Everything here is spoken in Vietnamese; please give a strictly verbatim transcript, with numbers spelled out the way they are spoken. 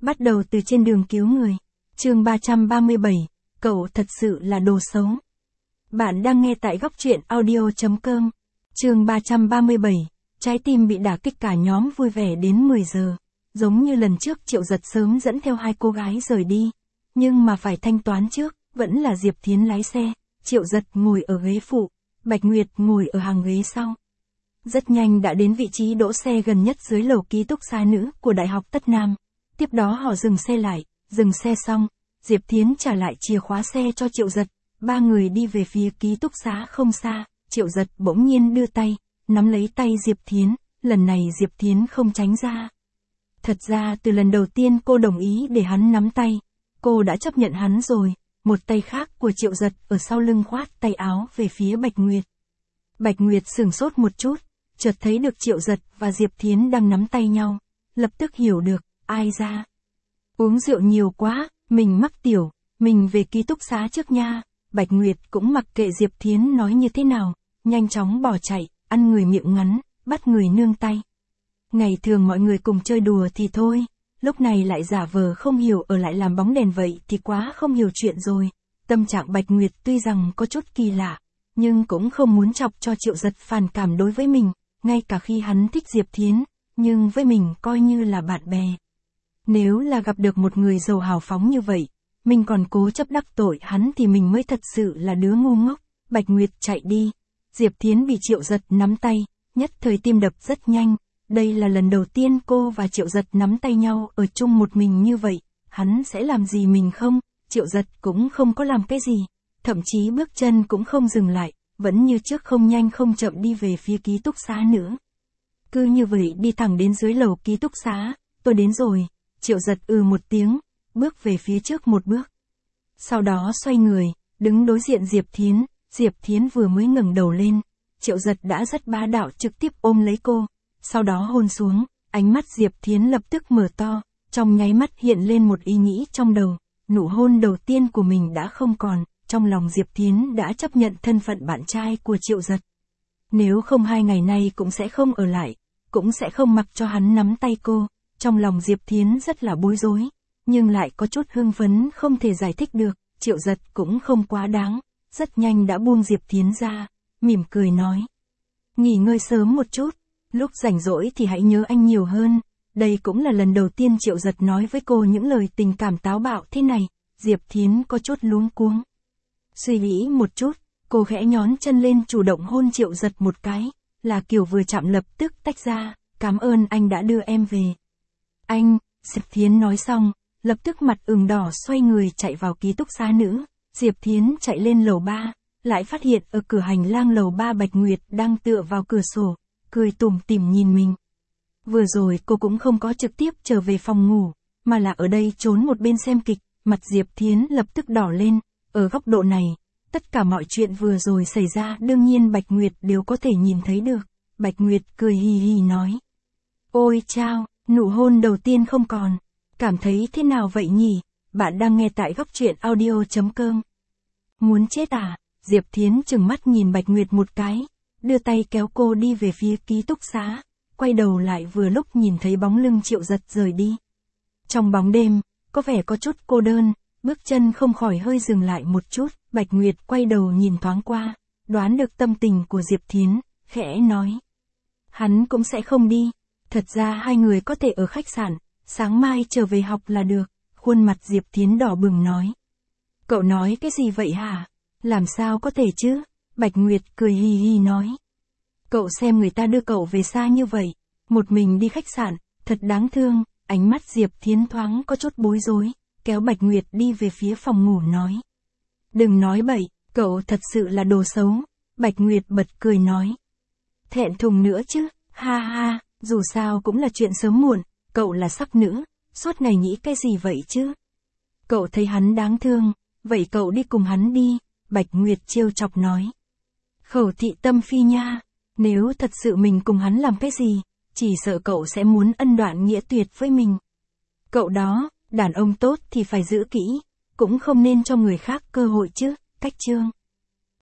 Bắt đầu từ trên đường cứu người. Chương ba trăm ba mươi bảy, cậu thật sự là đồ xấu. Bạn đang nghe tại góc truyện audio chấm com. Chương ba trăm ba mươi bảy, trái tim bị đả kích cả nhóm vui vẻ đến mười giờ. Giống như lần trước Triệu Giật sớm dẫn theo hai cô gái rời đi. Nhưng mà phải thanh toán trước, vẫn là Diệp Thiến lái xe, Triệu Giật ngồi ở ghế phụ, Bạch Nguyệt ngồi ở hàng ghế sau. Rất nhanh đã đến vị trí đỗ xe gần nhất dưới lầu ký túc xá nữ của Đại học Tất Nam. Tiếp đó họ dừng xe lại, dừng xe xong, Diệp Thiến trả lại chìa khóa xe cho Triệu Giật, ba người đi về phía ký túc xá không xa, Triệu Giật bỗng nhiên đưa tay, nắm lấy tay Diệp Thiến, lần này Diệp Thiến không tránh ra. Thật ra từ lần đầu tiên cô đồng ý để hắn nắm tay, cô đã chấp nhận hắn rồi, một tay khác của Triệu Giật ở sau lưng khoát tay áo về phía Bạch Nguyệt. Bạch Nguyệt sửng sốt một chút, chợt thấy được Triệu Giật và Diệp Thiến đang nắm tay nhau, lập tức hiểu được, ai ra. Uống rượu nhiều quá, mình mắc tiểu, mình về ký túc xá trước nha. Bạch Nguyệt cũng mặc kệ Diệp Thiến nói như thế nào, nhanh chóng bỏ chạy, ăn người miệng ngắn, bắt người nương tay. Ngày thường mọi người cùng chơi đùa thì thôi, lúc này lại giả vờ không hiểu ở lại làm bóng đèn vậy thì quá không hiểu chuyện rồi. Tâm trạng Bạch Nguyệt tuy rằng có chút kỳ lạ, nhưng cũng không muốn chọc cho Triệu Giật phản cảm đối với mình, ngay cả khi hắn thích Diệp Thiến, nhưng với mình coi như là bạn bè. Nếu là gặp được một người giàu hào phóng như vậy, mình còn cố chấp đắc tội hắn thì mình mới thật sự là đứa ngu ngốc. Bạch Nguyệt chạy đi, Diệp Thiến bị Triệu Giật nắm tay, nhất thời tim đập rất nhanh, đây là lần đầu tiên cô và Triệu Giật nắm tay nhau ở chung một mình như vậy, hắn sẽ làm gì mình không? Triệu Giật cũng không có làm cái gì, thậm chí bước chân cũng không dừng lại, vẫn như trước không nhanh không chậm đi về phía ký túc xá nữa. Cứ như vậy đi thẳng đến dưới lầu ký túc xá, tôi đến rồi. Triệu Giật ừ một tiếng, bước về phía trước một bước. Sau đó xoay người, đứng đối diện Diệp Thiến, Diệp Thiến vừa mới ngẩng đầu lên, Triệu Giật đã rất bá đạo trực tiếp ôm lấy cô, sau đó hôn xuống, ánh mắt Diệp Thiến lập tức mở to, trong nháy mắt hiện lên một ý nghĩ trong đầu, nụ hôn đầu tiên của mình đã không còn, trong lòng Diệp Thiến đã chấp nhận thân phận bạn trai của Triệu Giật. Nếu không hai ngày nay cũng sẽ không ở lại, cũng sẽ không mặc cho hắn nắm tay cô. Trong lòng Diệp Thiến rất là bối rối, nhưng lại có chút hưng phấn không thể giải thích được, Triệu Giật cũng không quá đáng, rất nhanh đã buông Diệp Thiến ra, mỉm cười nói. Nghỉ ngơi sớm một chút, lúc rảnh rỗi thì hãy nhớ anh nhiều hơn, đây cũng là lần đầu tiên Triệu Giật nói với cô những lời tình cảm táo bạo thế này, Diệp Thiến có chút luống cuống. Suy nghĩ một chút, cô khẽ nhón chân lên chủ động hôn Triệu Giật một cái, là kiểu vừa chạm lập tức tách ra, cảm ơn anh đã đưa em về. Anh, Diệp Thiến nói xong, lập tức mặt ửng đỏ xoay người chạy vào ký túc xá nữ. Diệp Thiến chạy lên lầu ba, lại phát hiện ở cửa hành lang lầu ba Bạch Nguyệt đang tựa vào cửa sổ, cười tủm tỉm nhìn mình. Vừa rồi cô cũng không có trực tiếp trở về phòng ngủ, mà là ở đây trốn một bên xem kịch, mặt Diệp Thiến lập tức đỏ lên, ở góc độ này, tất cả mọi chuyện vừa rồi xảy ra đương nhiên Bạch Nguyệt đều có thể nhìn thấy được. Bạch Nguyệt cười hì hì nói. Ôi chao! Nụ hôn đầu tiên không còn. Cảm thấy thế nào vậy nhỉ? Bạn đang nghe tại góc truyện audio chấm com. Muốn chết à? Diệp Thiến trừng mắt nhìn Bạch Nguyệt một cái, đưa tay kéo cô đi về phía ký túc xá, quay đầu lại vừa lúc nhìn thấy bóng lưng Triệu Giật rời đi. Trong bóng đêm, có vẻ có chút cô đơn, bước chân không khỏi hơi dừng lại một chút, Bạch Nguyệt quay đầu nhìn thoáng qua, đoán được tâm tình của Diệp Thiến, khẽ nói. Hắn cũng sẽ không đi. Thật ra hai người có thể ở khách sạn, sáng mai trở về học là được, khuôn mặt Diệp Thiến đỏ bừng nói. Cậu nói cái gì vậy hả? Làm sao có thể chứ? Bạch Nguyệt cười hì hì nói. Cậu xem người ta đưa cậu về xa như vậy, một mình đi khách sạn, thật đáng thương, ánh mắt Diệp Thiến thoáng có chút bối rối, kéo Bạch Nguyệt đi về phía phòng ngủ nói. Đừng nói bậy, cậu thật sự là đồ xấu, Bạch Nguyệt bật cười nói. Thẹn thùng nữa chứ, ha ha. Dù sao cũng là chuyện sớm muộn, cậu là sắc nữ, suốt ngày nghĩ cái gì vậy chứ? Cậu thấy hắn đáng thương, vậy cậu đi cùng hắn đi, Bạch Nguyệt trêu chọc nói. Khẩu thị tâm phi nha, nếu thật sự mình cùng hắn làm cái gì, chỉ sợ cậu sẽ muốn ân đoạn nghĩa tuyệt với mình. Cậu đó, đàn ông tốt thì phải giữ kỹ, cũng không nên cho người khác cơ hội chứ, cách chương.